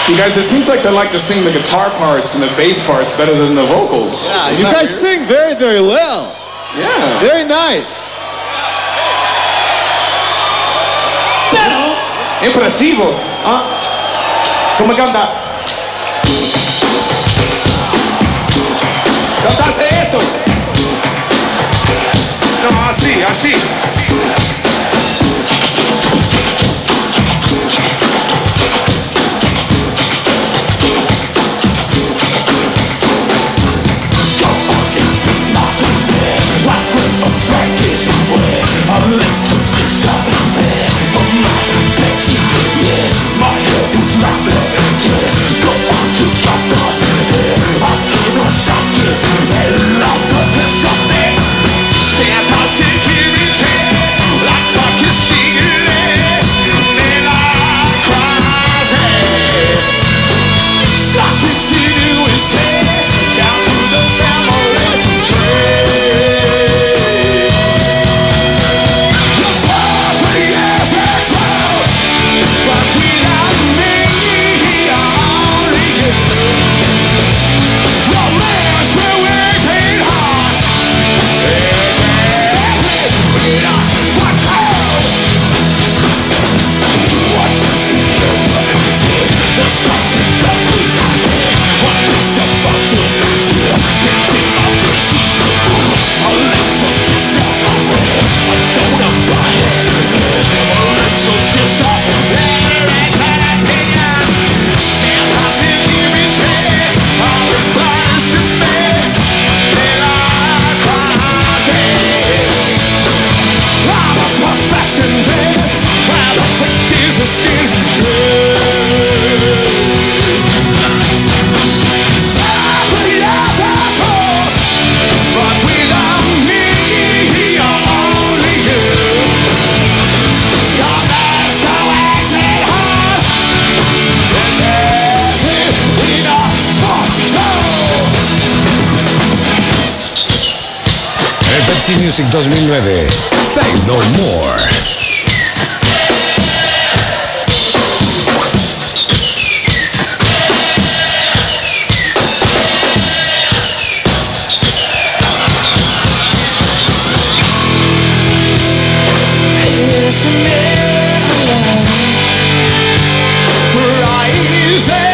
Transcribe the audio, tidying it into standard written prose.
You guys, it seems like they like to sing the guitar parts and the bass parts better than the vocals. Yeah, you guys sing very, very well. Yeah. Very nice. Impresivo. ¿Ah? ¿Cómo canta? Cantase esto. No, así, así. Pepsi Music 2009. Say no more. It's a man alive, rising.